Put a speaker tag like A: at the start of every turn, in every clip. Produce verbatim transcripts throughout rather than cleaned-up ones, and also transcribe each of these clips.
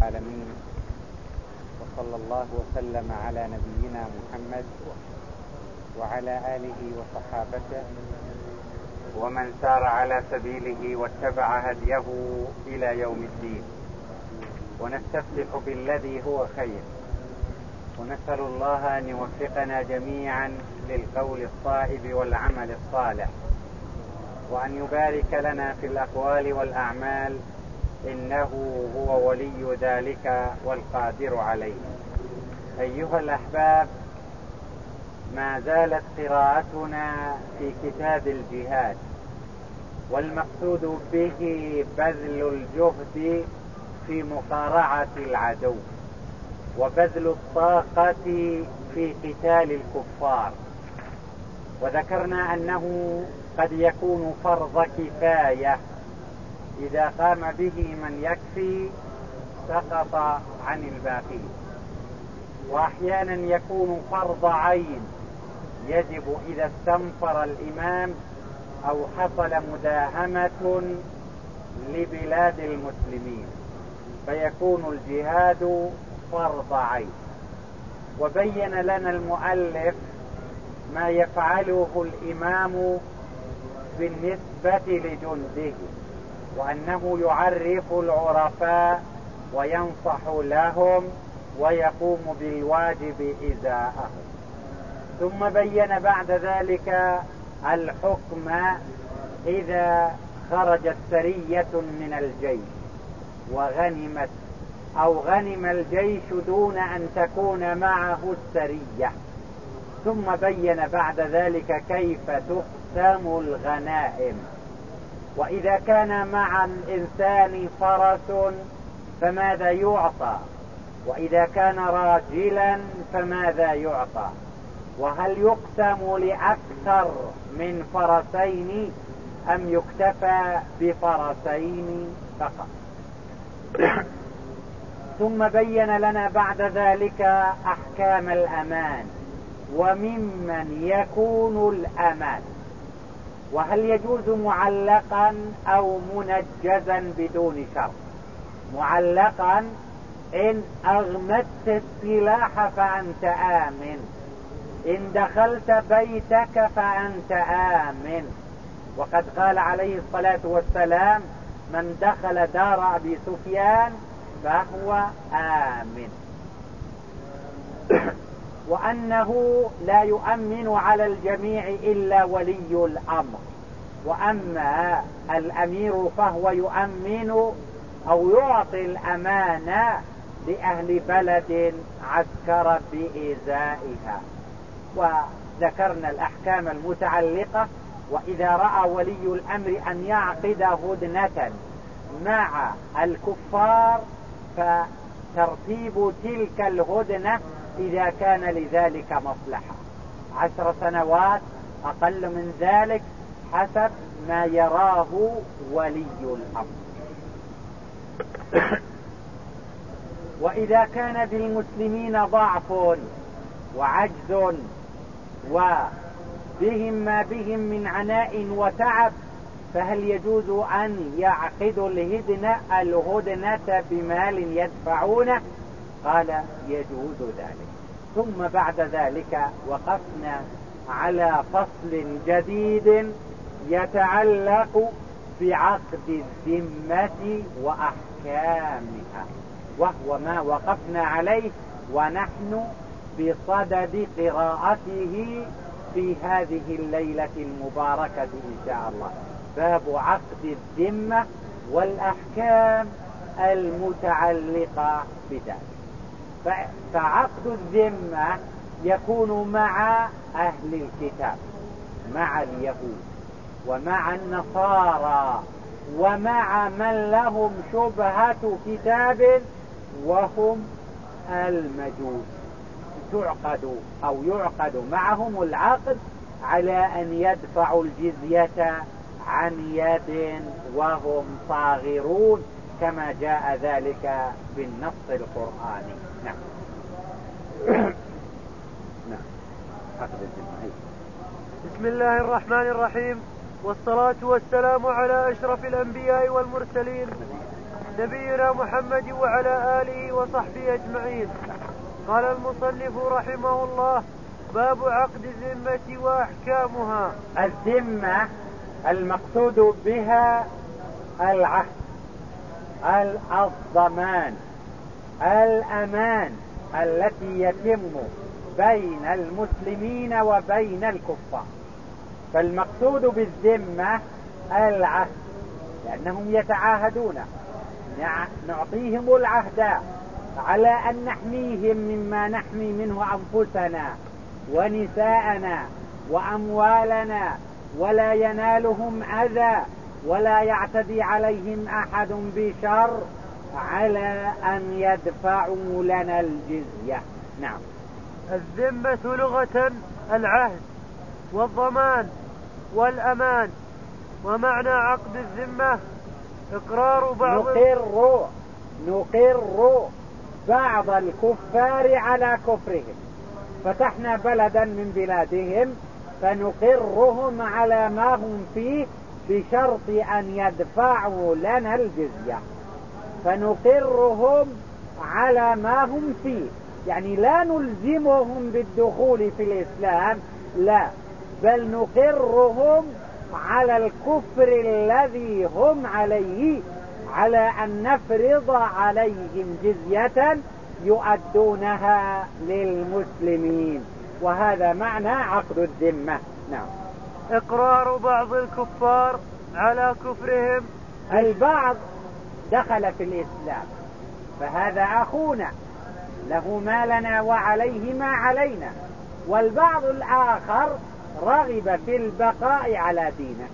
A: العالمين، وصلى الله وسلم على نبينا محمد وعلى آله وصحابته ومن سار على سبيله واتبع هديه إلى يوم الدين. ونستفتح بالذي هو خير، ونسأل الله أن يوفقنا جميعا للقول الصائب والعمل الصالح، وأن يبارك لنا في الأقوال والأعمال، إنه هو ولي ذلك والقادر عليه. أيها الأحباب، ما زالت قراءتنا في كتاب الجهاد، والمقصود به بذل الجهد في مقارعة العدو وبذل الطاقة في قتال الكفار. وذكرنا أنه قد يكون فرض كفاية، إذا قام به من يكفي سقط عن الباقين، وأحيانا يكون فرض عين، يجب إذا استنفر الإمام أو حصل مداهمة لبلاد المسلمين فيكون الجهاد فرض عين. وبين لنا المؤلف ما يفعله الإمام بالنسبة لجنده، وأنه يعرف العرفاء وينصح لهم ويقوم بالواجب إزاءهم. ثم بين بعد ذلك الحكم إذا خرجت سرية من الجيش وغنمت أو غنم الجيش دون أن تكون معه السرية. ثم بين بعد ذلك كيف تقسم الغنائم، وإذا كان مع الإنسان فرس فماذا يعطى، وإذا كان راجلا فماذا يعطى، وهل يقسم لأكثر من فرسين أم يكتفى بفرسين فقط. ثم بين لنا بعد ذلك أحكام الأمان وممن يكون الأمان، وهل يجوز معلقا أو منجزا بدون شرط. معلقا إن أغمدت السلاح فأنت آمن، إن دخلت بيتك فأنت آمن. وقد قال عليه الصلاة والسلام: من دخل دار أبي سفيان فهو آمن. وأنه لا يؤمن على الجميع إلا ولي الأمر، وأما الأمير فهو يؤمن أو يعطي الأمانة لأهل بلد عسكر بإزائها. وذكرنا الأحكام المتعلقة. وإذا رأى ولي الأمر أن يعقد هدنة مع الكفار فترتيب تلك الهدنة إذا كان لذلك مصلحة، عشر سنوات أقل من ذلك حسب ما يراه ولي الأمر. وإذا كان بالمسلمين ضعف وعجز وبهم ما بهم من عناء وتعب، فهل يجوز أن يعقدوا الهدنة الهدنة بمال يدفعونه؟ قال يجوز ذلك. ثم بعد ذلك وقفنا على فصل جديد يتعلق بعقد الذمة وأحكامها، وهو ما وقفنا عليه ونحن بصدد قراءته في هذه الليلة المباركة إن شاء الله. باب عقد الذمة والأحكام المتعلقة بذلك. فعقد الذمة يكون مع أهل الكتاب، مع اليهود ومع النصارى ومع من لهم شبهة كتاب وهم المجوس. تعقد أو يعقد معهم العقد على أن يدفعوا الجزية عن يد وهم صاغرون، كما جاء ذلك بالنص القرآني. نعم. نعم.
B: بسم الله الرحمن الرحيم، والصلاة والسلام على أشرف الأنبياء والمرسلين نبينا محمد وعلى آله وصحبه أجمعين. قال المصنف رحمه الله: باب عقد الذمة وأحكامها.
A: الذمة المقصود بها العهد، الضمان، الأمان التي يتم بين المسلمين وبين الكفار. فالمقصود بالذمة العهد، لأنهم يتعاهدون، نعطيهم العهد على أن نحميهم مما نحمي منه أنفسنا ونساءنا وأموالنا، ولا ينالهم أذى ولا يعتدي عليهم أحد بشر، على أن يدفعوا لنا الجزية. نعم.
B: الذمة لغة العهد والضمان والأمان. ومعنى عقد الذمة إقرار بعض
A: نقر نقر بعض الكفار على كفرهم. فتحنا بلدا من بلادهم فنقرهم على ما هم فيه بشرط أن يدفعوا لنا الجزية. فنقرهم على ما هم فيه، يعني لا نلزمهم بالدخول في الإسلام، لا، بل نقرهم على الكفر الذي هم عليه، على أن نفرض عليهم جزية يؤدونها للمسلمين. وهذا معنى عقد الذمة. نعم.
B: إقرار بعض الكفار على كفرهم.
A: البعض دخل في الإسلام فهذا أخونا، له ما لنا وعليه ما علينا، والبعض الآخر رغب في البقاء على دينه،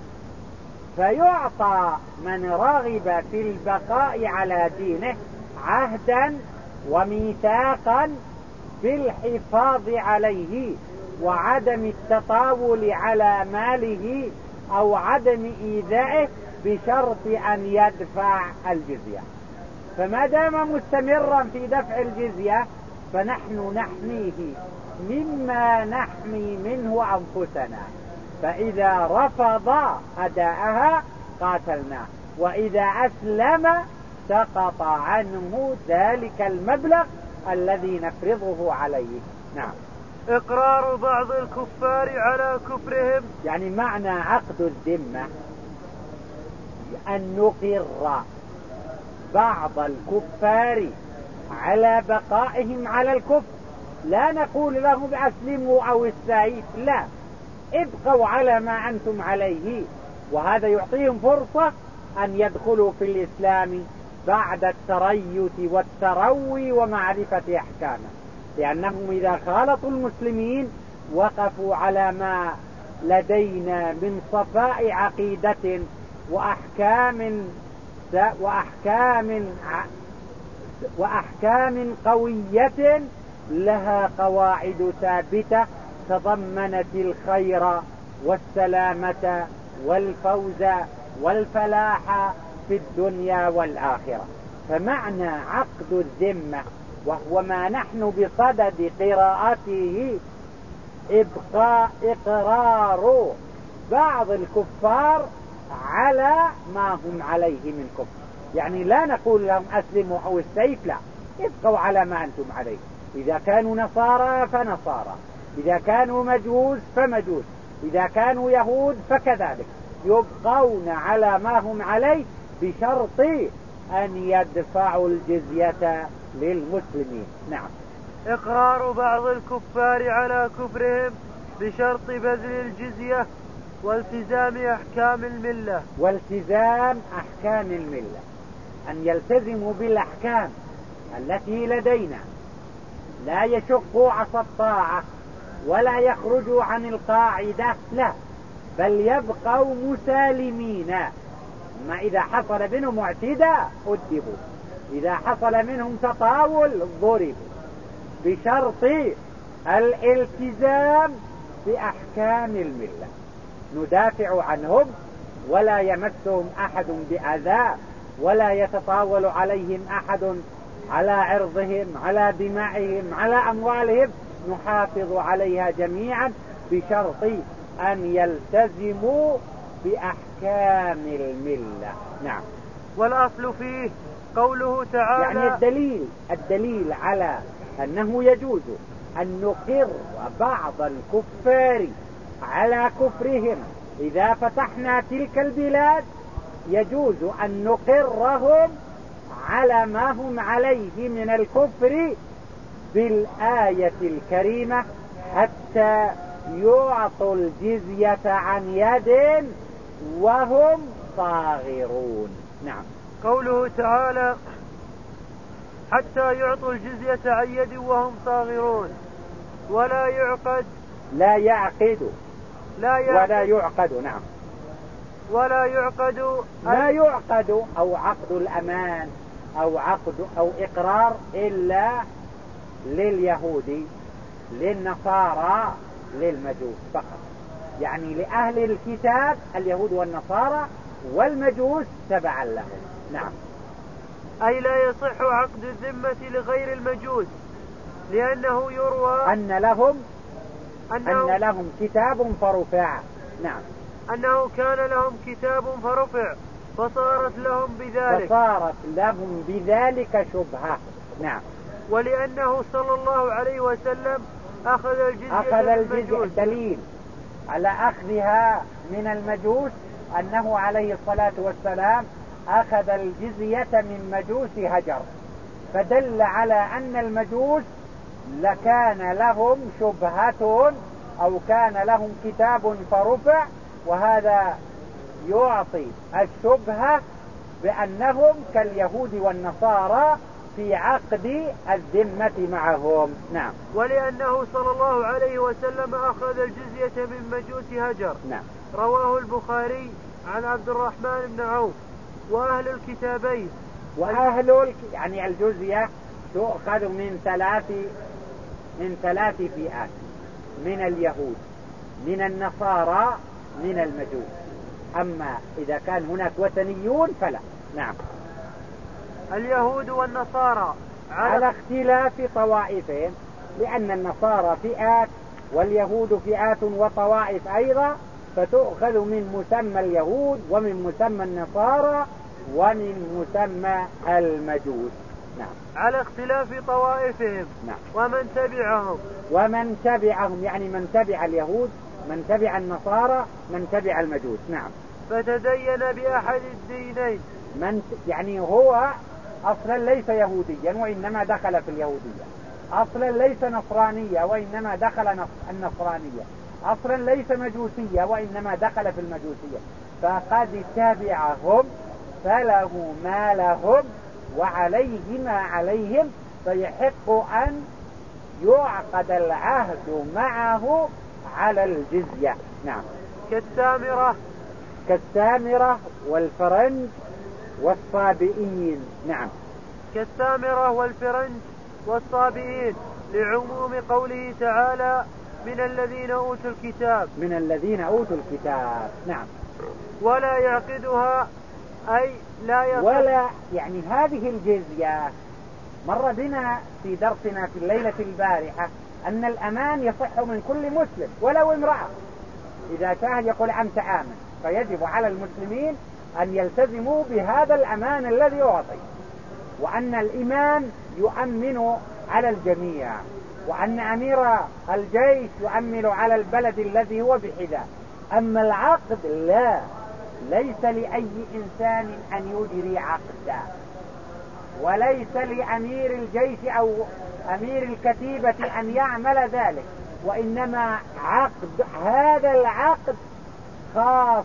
A: فيعطى من رغب في البقاء على دينه عهدا وميثاقا بالحفاظ عليه وعدم التطاول على ماله أو عدم إيذائه بشرط أن يدفع الجزية. فما دام مستمرا في دفع الجزية فنحن نحميه مما نحمي منه أنفسنا، فإذا رفض أداءها قاتلناه، وإذا أسلم سقط عنه ذلك المبلغ الذي نفرضه عليه. نعم.
B: إقرار بعض الكفار على كفرهم،
A: يعني معنى عقد الذمة أن نقر بعض الكفار على بقائهم على الكفر، لا نقول لهم أسلموا أو السيف، لا، ابقوا على ما أنتم عليه، وهذا يعطيهم فرصة أن يدخلوا في الإسلام بعد التريث والتروي ومعرفة أحكامه، لأنهم إذا خالطوا المسلمين وقفوا على ما لدينا من صفاء عقيدة وأحكام وأحكام وأحكام قوية لها قواعد ثابتة تضمنت الخير والسلامة والفوز والفلاح في الدنيا والآخرة. فمعنى عقد الذمة، وهو ما نحن بصدد قراءته، إبقاء إقرار بعض الكفار على ما هم عليه من كفر، يعني لا نقول لهم أسلموا أو السيف، لا، ابقوا على ما أنتم عليه. إذا كانوا نصارى فنصارى، إذا كانوا مجوس فمجوس، إذا كانوا يهود فكذلك، يبقون على ما هم عليه بشرط أن يدفعوا الجزية للمسلمين. نعم.
B: إقرار بعض الكفار على كفرهم بشرط بذل الجزية والتزام أحكام الملة.
A: والتزام أحكام الملة، أن يلتزموا بالأحكام التي لدينا، لا يشقوا عصا الطاعة ولا يخرجوا عن القاعدة، لا، بل يبقوا مسالمين. ما إذا حصل منهم اعتداء أدبوا، إذا حصل منهم تطاول ضربوا، بشرط الالتزام بأحكام الملة. ندافع عنهم ولا يمسهم أحد بأذى، ولا يتطاول عليهم أحد على عرضهم، على دمائهم، على أموالهم، نحافظ عليها جميعا بشرط أن يلتزموا بأحكام الملة. نعم.
B: والأصل فيه قوله تعالى.
A: يعني الدليل الدليل على أنه يجوز أن نقر بعض الكفار على كفرهم إذا فتحنا تلك البلاد، يجوز أن نقرهم على ما هم عليه من الكفر بالآية الكريمة حتى يعطوا الجزية عن يد وهم صاغرون. نعم.
B: قوله تعالى حتى يعطوا الجزية عن يد وهم صاغرون. ولا يعقد
A: لا يعقد
B: لا يعقد
A: ولا يعقد. نعم.
B: ولا يعقد
A: لا يعقد أو عقد الأمان أو عقد أو إقرار إلا لليهود للنصارى للمجوس فقط. يعني لأهل الكتاب اليهود والنصارى والمجوس تبعا لهم. نعم.
B: أي لا يصح عقد الذمة لغير المجوس، لأنه يروى
A: أن لهم
B: أنه,
A: أن لهم كتاب فرفع. نعم.
B: أنه كان لهم كتاب فرفع فصارت لهم بذلك
A: فصارت لهم بذلك شبهة. نعم.
B: ولأنه صلى الله عليه وسلم أخذ الجزية
A: أخذ
B: من
A: الجزية. دليل على أخذها من المجوس أنه عليه الصلاة والسلام أخذ الجزية من مجوس هجر، فدل على أن المجوس لكان لهم شبهة أو كان لهم كتاب فرفع، وهذا يعطي الشبهة بأنهم كاليهود والنصارى في عقد الذمة معهم. نعم.
B: ولأنه صلى الله عليه وسلم أخذ الجزية من مجوس هجر.
A: نعم.
B: رواه البخاري عن عبد الرحمن بن عوف. وأهل الكتابين
A: وأهل الك... يعني الجزية تؤخذ من ثلاث من ثلاث فئات: من اليهود، من النصارى، من المجوس. أما إذا كان هناك وثنيون فلا. نعم.
B: اليهود والنصارى
A: على, على اختلاف طوائفهم، لأن النصارى فئات واليهود فئات وطوائف أيضا، فتؤخذ من مسمى اليهود ومن مسمى النصارى ومن مسمى المجوس. نعم.
B: على اختلاف طوائفهم.
A: نعم.
B: ومن تبعهم
A: ومن تبعهم يعني من تبع اليهود، من تبع النصارى، من تبع المجوس. نعم.
B: فتدين بأحد الدينين.
A: من يعني هو أصلا ليس يهوديا وإنما دخل في اليهودية، أصلا ليس نصرانيا وإنما دخل النصرانية، أصلا ليس مجوسية وإنما دخل في المجوسية، فقد تبعهم فله ما لهم وعليه ما عليهم، فيحق أن يعقد العهد معه على الجزية. نعم.
B: كالسامرة
A: كالسامرة والفرنج والصابئين. نعم.
B: كالسامرة والفرنج والصابئين لعموم قوله تعالى من الذين أوتوا الكتاب.
A: من الذين أوتوا الكتاب. نعم.
B: ولا يعقدها أي لا يصح.
A: ولا يعني هذه الجزية مر بنا في درسنا في الليلة البارحة أن الأمان يصح من كل مسلم ولو امرأة، إذا شاهد يقول أنت آمن، فيجب على المسلمين أن يلتزموا بهذا الأمان الذي يعطي، وأن الإمام يؤمن على الجميع، وأن أمير الجيش يؤمن على البلد الذي هو بحذاء. أما العقد لا، ليس لأي إنسان أن يجري عقدا، وليس لأمير الجيش أو أمير الكتيبة أن يعمل ذلك، وإنما عقد هذا العقد خاص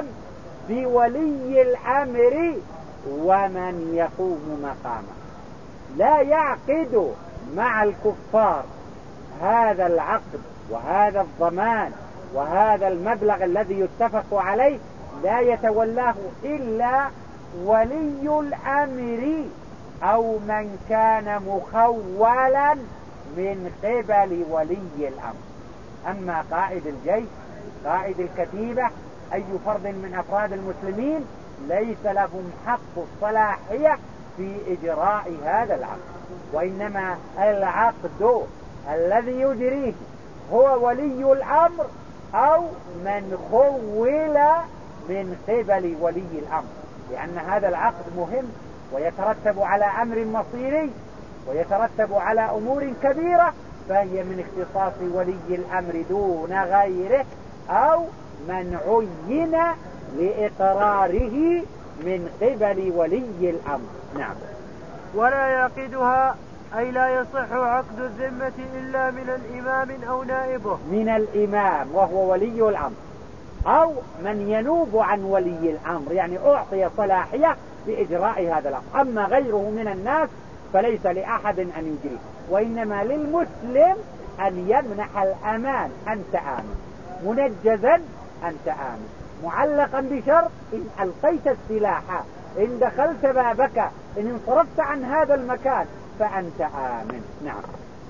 A: بولي الأمر ومن يقوم مقامه. لا يعقد مع الكفار هذا العقد وهذا الضمان وهذا المبلغ الذي يتفق عليه، لا يتولاه إلا ولي الأمر أو من كان مخولا من قبل ولي الأمر. أما قائد الجيش، قائد الكتيبة، أي فرد من أفراد المسلمين ليس لهم حق الصلاحية في إجراء هذا العقد، وإنما العقد الذي يجريه هو ولي الأمر أو من خول من قبل ولي الأمر. لأن هذا العقد مهم ويترتب على أمر مصيري ويترتب على أمور كبيرة، فهي من اختصاص ولي الأمر دون غيره أو من عين لإقراره من قبل ولي الأمر. نعم.
B: ولا يعقدها أي لا يصح عقد الذمة إلا من الإمام أو نائبه.
A: من الإمام وهو ولي الأمر أو من ينوب عن ولي الأمر، يعني أعطي صلاحية بإجراء هذا الأمر. أما غيره من الناس فليس لأحد أن يجريه، وإنما للمسلم أن يمنح الأمان. أنت آمن، منجزا أنت آمن، معلقا بشرط إن ألقيت السلاح، إن دخلت بابك، إن انصرفت عن هذا المكان فأنت آمن. نعم.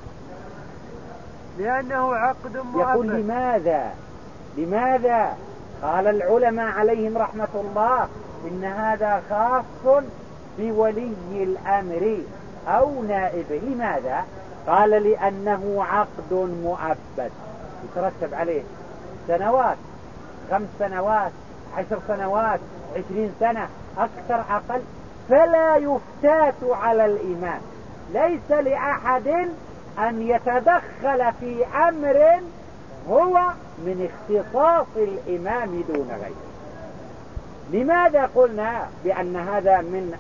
B: لأنه عقد مؤبد.
A: يقول لماذا لماذا قال العلماء عليهم رحمة الله إن هذا خاص بولي الأمر أو نائبه. لماذا؟ قال لأنه عقد مؤبد يترتب عليه سنوات، خمس سنوات، عشر سنوات، عشرين سنة، أكثر أقل، فلا يفتات على الإمام. ليس لأحد أن يتدخل في أمر هو من اختصاص الإمام دون غيره. لماذا قلنا بأن هذا من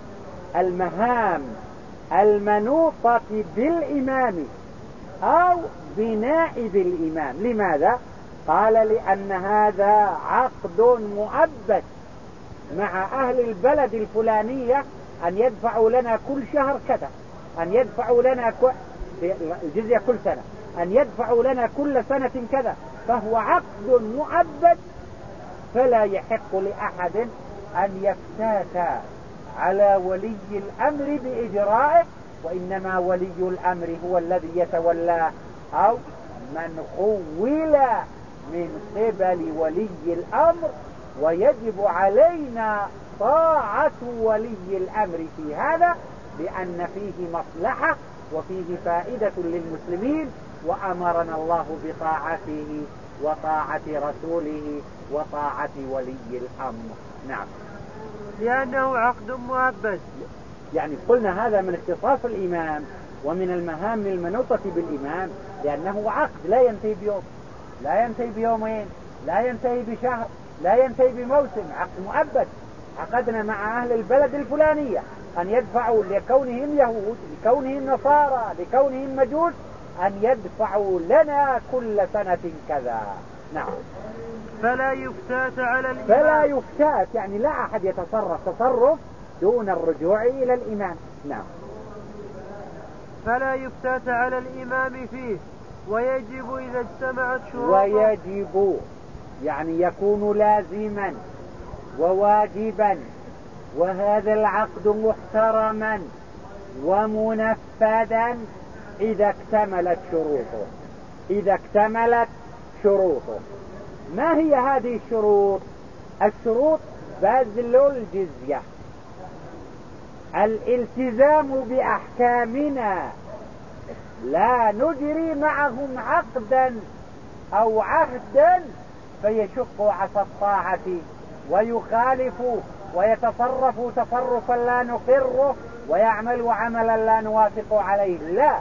A: المهام المنوطة بالإمام أو بنائب الإمام؟ لماذا؟ قال لأن هذا عقد مؤبد مع أهل البلد الفلانية، أن يدفعوا لنا كل شهر كذا، أن يدفعوا لنا الجزية كل سنة، أن يدفعوا لنا كل سنة كذا، فهو عقد مؤبد، فلا يحق لأحد أن يفتات على ولي الأمر بإجرائه، وإنما ولي الأمر هو الذي يتولى أو من خول من قبل ولي الأمر. ويجب علينا طاعة ولي الأمر في هذا، لأن فيه مصلحة وفيه فائدة للمسلمين، وأمرنا الله بطاعته وطاعة رسوله وطاعة ولي الأمر. نعم.
B: لأنه عقد مؤبد،
A: يعني قلنا هذا من اختصاص الإمام ومن المهام المنوطة بالإمام، لأنه عقد لا ينتهي بيوم، لا ينتهي بيومين، لا ينتهي بشهر، لا ينتهي بموسم، عقد مؤبد. عقدنا مع أهل البلد الفلانية أن يدفعوا لكونهم يهود، لكونهم نصارى، لكونهم مجوس، أن يدفعوا لنا كل سنة كذا. نعم.
B: فلا يفتات على الإمام.
A: فلا يفتات يعني لا أحد يتصرف تصرف دون الرجوع إلى الإمام. نعم.
B: فلا يفتات على الإمام فيه، ويجب إذا اجتمعت شروطه.
A: ويجب يعني يكون لازما وواجبا، وهذا العقد محترما ومنفذا إذا اكتملت شروطه. إذا اكتملت شروطه. ما هي هذه الشروط؟ الشروط بذل الجزية، الالتزام بأحكامنا، لا نجري معهم عقدا أو عهدا فيشق عصا الطاعة ويخالف ويتصرف تصرفا لا نقره ويعمل عملا لا نوافق عليه. لا،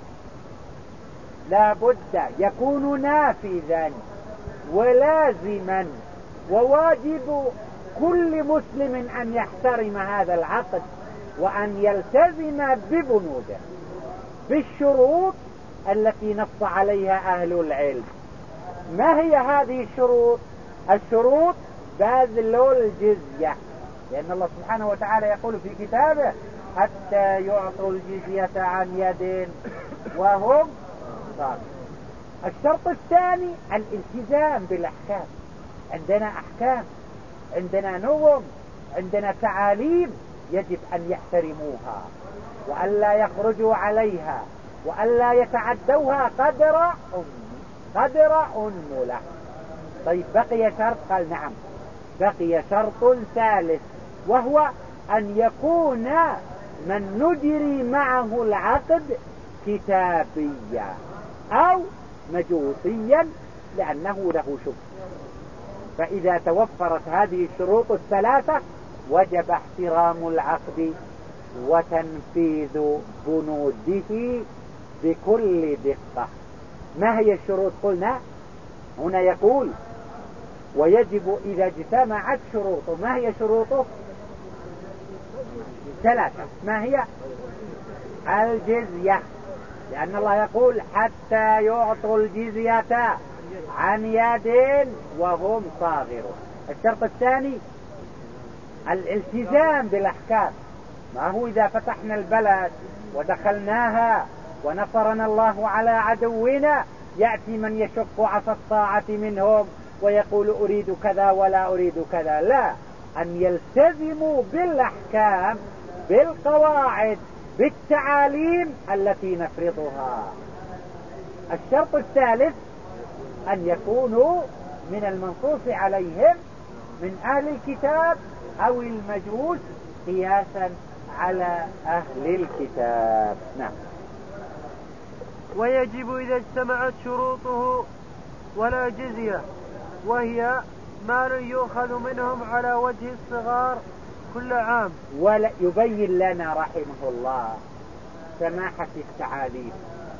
A: لا بد يكون نافذا ولازما، وواجب كل مسلم أن يحترم هذا العقد وأن يلتزم ببنوده بالشروط التي نص عليها أهل العلم. ما هي هذه الشروط؟ الشروط بذل الجزية، لأن الله سبحانه وتعالى يقول في كتابه حتى يعطوا الجزية عن يد وهم صاغرون. الشرط الثاني الالتزام بالأحكام. عندنا أحكام، عندنا نظم، عندنا تعاليم يجب أن يحترموها وألا يخرجوا عليها وألا يتعدوها قدر قدر أنملة. طيب بقي شرط، قال نعم بقي شرط ثالث، وهو أن يكون من نجري معه العقد كتابيا أو مجوسيا لأنه له شبه. فإذا توفرت هذه الشروط الثلاثة وجب احترام العقد وتنفيذ بنوده بكل دقة. ما هي الشروط؟ قلنا هنا يقول ويجب إذا اجتمعت شروطه. ما هي شروطه؟ ثلاثة. ما هي؟ الجزية، لأن الله يقول حتى يعطوا الجزية عن يد وهم صاغرون. الشرط الثاني الالتزام بالأحكام. ما هو إذا فتحنا البلد ودخلناها ونصرنا الله على عدونا يأتي من يشق عصا الطاعة منهم ويقول أريد كذا ولا أريد كذا. لا، أن يلتزموا بالأحكام بالقواعد بالتعاليم التي نفرضها. الشرط الثالث أن يكونوا من المنصوص عليهم من أهل الكتاب أو المجوس قياسا على أهل الكتاب. نعم.
B: ويجب إذا اجتمعت شروطه ولا جزية، وهي مال يؤخذ منهم على وجه الصغار كل عام.
A: ولا يبين لنا رحمه الله سماحة التعاليم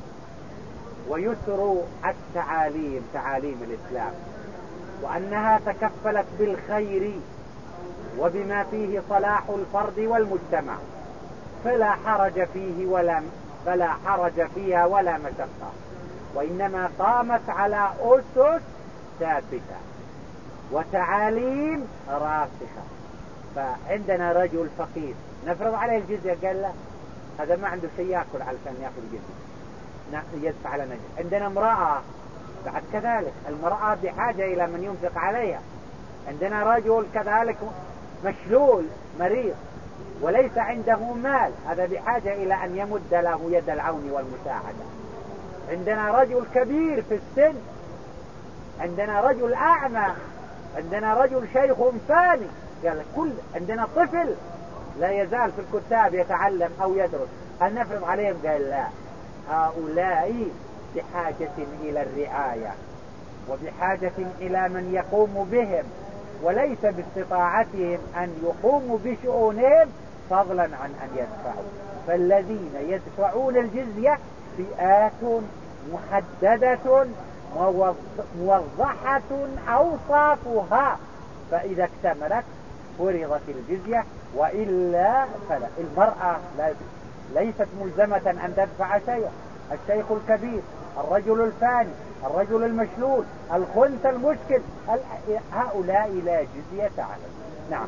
A: ويسر التعاليم تعاليم الإسلام، وأنها تكفلت بالخير وبما فيه صلاح الفرد والمجتمع، فلا حرج فيه ولا فلا حرج فيها ولا مشقة، وإنما قامت على أسس ثابتة وتعاليم راسخة. فعندنا رجل فقير نفرض عليه الجزية، قال لا هذا ما عنده شيء يأكل علشان يأكل الجزية يدفع لنا جزية. عندنا امرأة بعد كذلك، المرأة بحاجة إلى من ينفق عليها. عندنا رجل كذلك مشلول مريض وليس عنده مال، هذا بحاجة إلى أن يمد له يد العون والمساعدة. عندنا رجل كبير في السن، عندنا رجل أعمى، عندنا رجل شيخ فاني، قال كل عندنا طفل لا يزال في الكتاب يتعلم أو يدرس، هل نفرض عليهم؟ قال لا، هؤلاء بحاجة إلى الرعاية وبحاجة إلى من يقوم بهم، وليس باستطاعتهم أن يقوموا بشؤونهم فضلا عن أن يدفعوا. فالذين يدفعون الجزية فئات محددة موضحة أوصافها، فإذا اكتملت فرضت الجزية، وإلا فلا. المرأة ليست ملزمة أن تدفع شيئا، الشيخ الكبير، الرجل الفاني، الرجل المشلول، الخنث المشكل، هؤلاء لا جزية عليهم. نعم.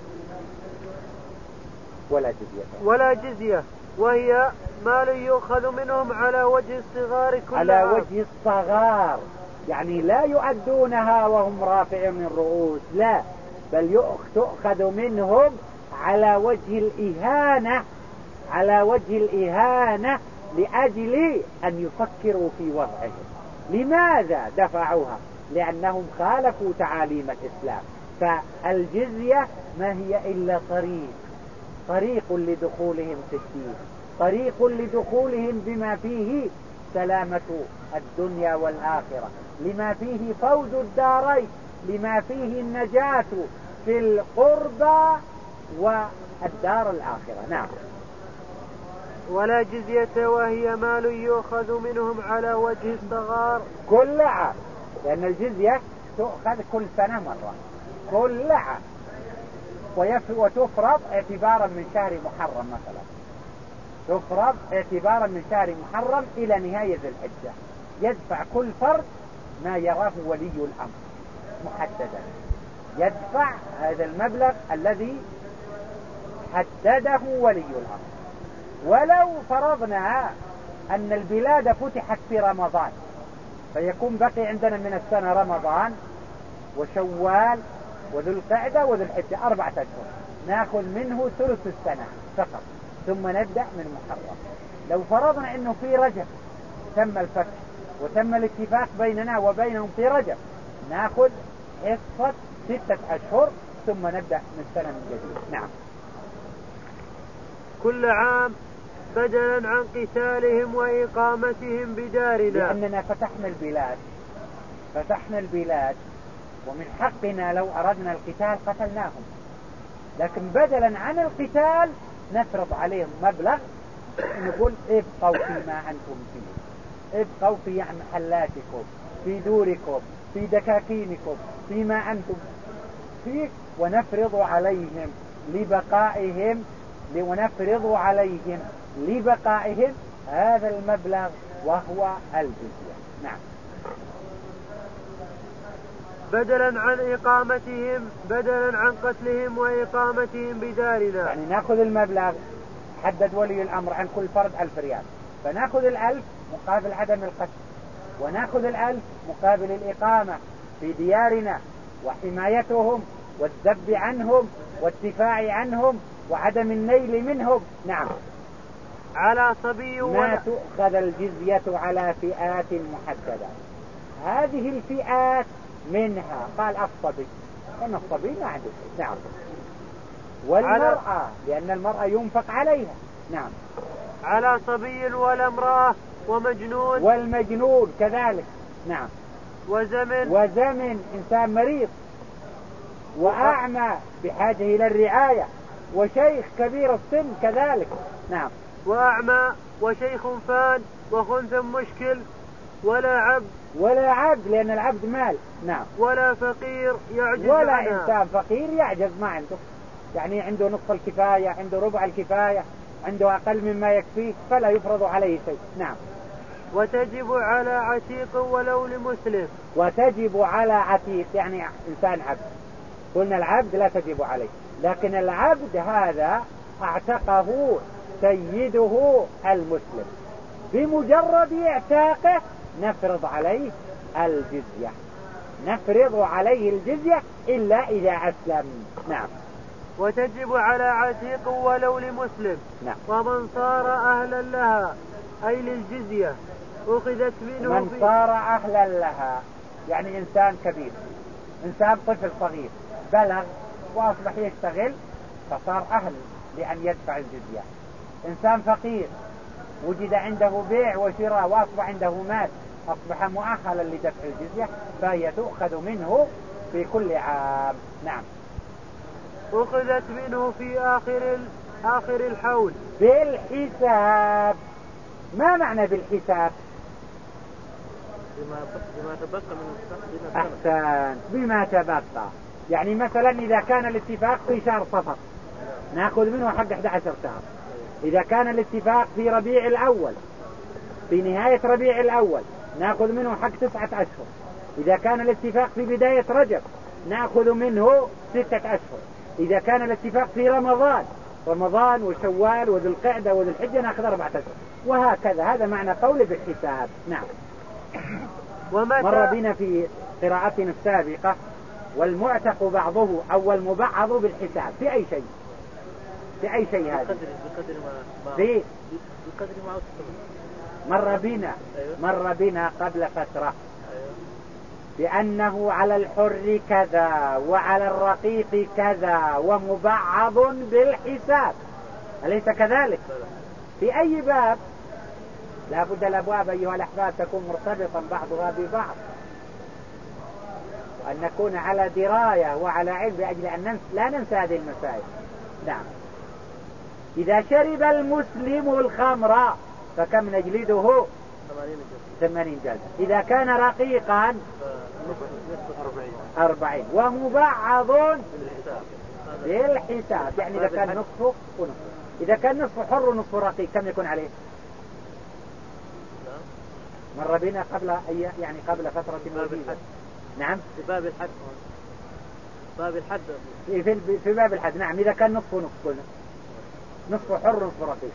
A: ولا جزية
B: ولا جزية، وهي مال يؤخذ منهم على وجه الصغار كل
A: على
B: عام.
A: وجه الصغار، يعني لا يؤدونها وهم رافعون الرؤوس، لا، بل تؤخذ منهم على وجه الإهانة، على وجه الإهانة لأجل أن يفكروا في وضعهم. لماذا دفعوها؟ لأنهم خالفوا تعاليم الإسلام. فالجزية ما هي إلا طريق طريق لدخولهم في الدين، طريق لدخولهم بما فيه سلامة الدنيا والآخرة، لما فيه فوز الدارين، لما فيه النجاة في القربى والدار الآخرة. نعم.
B: ولا جزية، وهي مال يؤخذ منهم على وجه الصغار
A: كل عام، لأن الجزية تؤخذ كل سنة مرة كل عام، وتفرض اعتبارا من شهر محرم مثلا، تفرض اعتبارا من شهر محرم إلى نهاية الحجة. يدفع كل فرد ما يراه ولي الأمر محددا، يدفع هذا المبلغ الذي حدده ولي الأمر. ولو فرضنا أن البلاد فتحت في رمضان، فيكون بقي عندنا من السنة رمضان وشوال وذو القعدة وذو الحجة أربعة أشهر، نأخذ منه ثلث السنة فقط، ثم نبدأ من محرم. لو فرضنا أنه في رجب تم الفتح وتم الاتفاق بيننا وبينهم في رجب، نأخذ حصة ستة أشهر ثم نبدأ من سنة من جديد. نعم.
B: كل عام بدلا عن قتالهم وإقامتهم بدارنا،
A: لأننا فتحنا البلاد فتحنا البلاد ومن حقنا لو أردنا القتال قتلناهم، لكن بدلا عن القتال نفرض عليهم مبلغ، نقول ابقوا فيما أنتم فيه، ابقوا في محلاتكم، في دوركم، في دكاكينكم، فيما أنتم فيه، ونفرض عليهم لبقائهم ونفرض عليهم لبقائهم هذا المبلغ وهو الجزية. نعم.
B: بدلا عن إقامتهم بدلا عن قتلهم وإقامتهم بدارنا.
A: يعني نأخذ المبلغ، حدد ولي الأمر عن كل فرد ألف ريال، فنأخذ الألف مقابل عدم القتل، ونأخذ الألف مقابل الإقامة في ديارنا وحمايتهم والذب عنهم والدفاع عنهم وعدم النيل منهم. نعم.
B: على صبي
A: ما تؤخذ الجزية على فئات محددة. هذه الفئات منها قال الصبي، لأن الصبي ما عنده شيء. نعم. والمرأة لأن المرأة ينفق عليها. نعم.
B: على صبي ولا امرأة ومجنون.
A: والمجنون كذلك. نعم.
B: وزمن
A: وزمن إنسان مريض وأعمى بحاجة إلى الرعاية، وشيخ كبير السن كذلك. نعم.
B: وأعمى وشيخ فان وخنث مشكل ولا عبد
A: ولا عبد لأن العبد مال. نعم.
B: ولا فقير يعجز
A: ولا
B: عنها.
A: إنسان فقير يعجز ما عنده، يعني عنده نصف الكفاية، عنده ربع الكفاية، عنده أقل مما يكفيه، فلا يفرض عليه شيء. نعم.
B: وتجب على عتيق ولو لمسلم.
A: وتجب على عتيق يعني إنسان عبد. قلنا العبد لا تجب عليه، لكن العبد هذا اعتقه سيده المسلم، بمجرد اعتاقه نفرض عليه الجزية، نفرض عليه الجزية إلا إذا أسلم. نعم.
B: وتجب على عتيق ولو لمسلم.
A: نعم.
B: ومن صار أهلا لها أي للجزية أخذت منه.
A: من صار أهلا لها يعني إنسان كبير، إنسان طفل صغير بلغ وأصبح يشتغل فصار أهل لأن يدفع الجزية. إنسان فقير وجد عنده بيع وشراء وأصبح عنده مال أصبح مؤهلا لدفع الجزية، فهي تؤخذ منه في كل عام. نعم.
B: أخذت منه في آخر آخر الحول
A: بالحساب. ما معنى بالحساب؟
B: بما تبقى من
A: أحسن. بما تبقى يعني مثلا إذا كان الاتفاق في شهر صفر نأخذ منه حق أحد عشر شهر، إذا كان الاتفاق في ربيع الأول في نهاية ربيع الأول نأخذ منه حق تسعة أشهر، إذا كان الاتفاق في بداية رجب نأخذ منه ستة أشهر، إذا كان الاتفاق في رمضان رمضان وشوال وذو القعدة وذو الحجة نأخذ أربعة أشهر، وهكذا. هذا معنى قول بالحساب. نعم. مر بنا في قراءتنا السابقة والمعتق بعضه أو المبعض بالحساب في أي شيء، في أي شيء هذا
B: بقدر ما
A: في
B: بقدر ما
A: مر بنا مر بنا قبل فترة بأنه على الحر كذا وعلى الرقيق كذا ومبعض بالحساب، أليس كذلك؟ في أي باب؟ لا بد الأبواب أيها الأحباب تكون مرتبطا بعضها ببعض، وأن نكون على دراية وعلى علم بأجل أن ننس... لا ننسى هذه المسائل. نعم. إذا شرب المسلم الخمر فكم نجلده؟ ثمانين جلدة. إذا كان رقيقا أربعين. ومبعض بالحساب يعني إذا كان نصفه ونصف، إذا كان نصف حر ونصف رقيق كم يكون عليه؟ مر بنا قبل أي يعني قبل فترة وجيزة. نعم.
B: في باب الحد. باب الحد.
A: في في, في باب الحد. نعم. إذا كان نصف ونصف قلنا نصف حر ونصف رقيق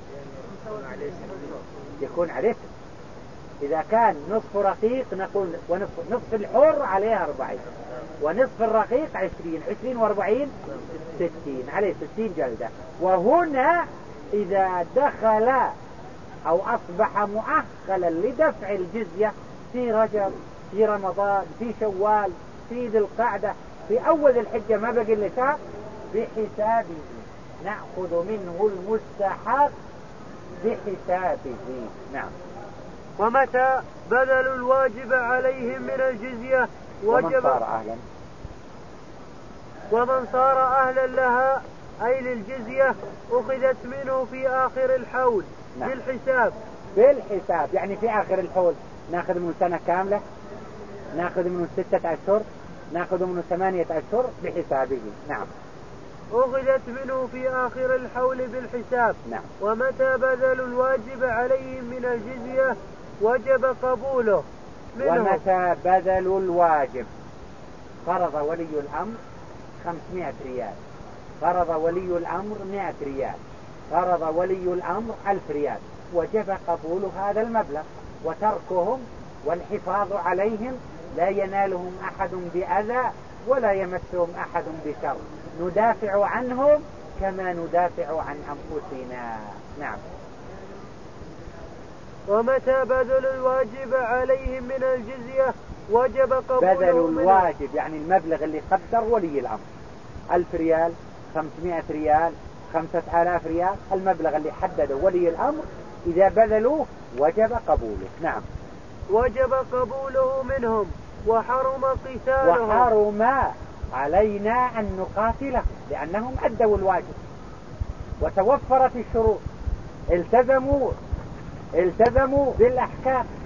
A: يكون عليه. إذا كان نصف رقيق نقول ونصف نصف الحر عليه أربعين ونصف الرقيق عشرين عشرين وأربعين ستين عليه ستين جلدة. وهنا إذا دخل أو أصبح مؤهلا لدفع الجزية في رجب في رمضان في شوال في ذي القعدة في أول الحجة ما بقي إلا شهر بحسابه نأخذ منه المستحق بحسابه. نعم.
B: ومتى بذلوا الواجب عليهم من الجزية وجب.
A: ومن صار أهلا
B: ومن صار أهلا لها أي للجزية أخذت منه في آخر الحول. نعم. بالحساب.
A: بالحساب يعني في آخر الحول ناخذ منه سنة كاملة، ناخذ منه ستة أشهر، ناخذ منه ثمانية أشهر بحسابه. نعم.
B: أخذت منه في آخر الحول بالحساب.
A: نعم.
B: ومتى بذلوا الواجب عليهم من الجزية وجب قبوله منه.
A: ومتى بذلوا الواجب، فرض ولي الأمر خمسمائة ريال، فرض ولي الأمر مائة ريال، فرض ولي الأمر ألف ريال، وجب قبول هذا المبلغ، وتركهم والحفاظ عليهم لا ينالهم أحد بأذى ولا يمسهم أحد بشر، ندافع عنهم كما ندافع عن أنفسنا. نعم.
B: ومتى بذلوا الواجب عليهم من الجزية وجب قبوله.
A: بذلوا الواجب يعني المبلغ اللي قدر ولي الأمر، ألف ريال، خمسمائة ريال، خمسة آلاف ريال، المبلغ اللي حدده ولي الأمر إذا بذلوه وجب قبوله. نعم.
B: وجب قبوله منهم وحرم قتالهم.
A: وحرم علينا أن نقاتله لأنهم أدوا الواجب وتوفرت الشروط، التزموا التزموا بالأحكام.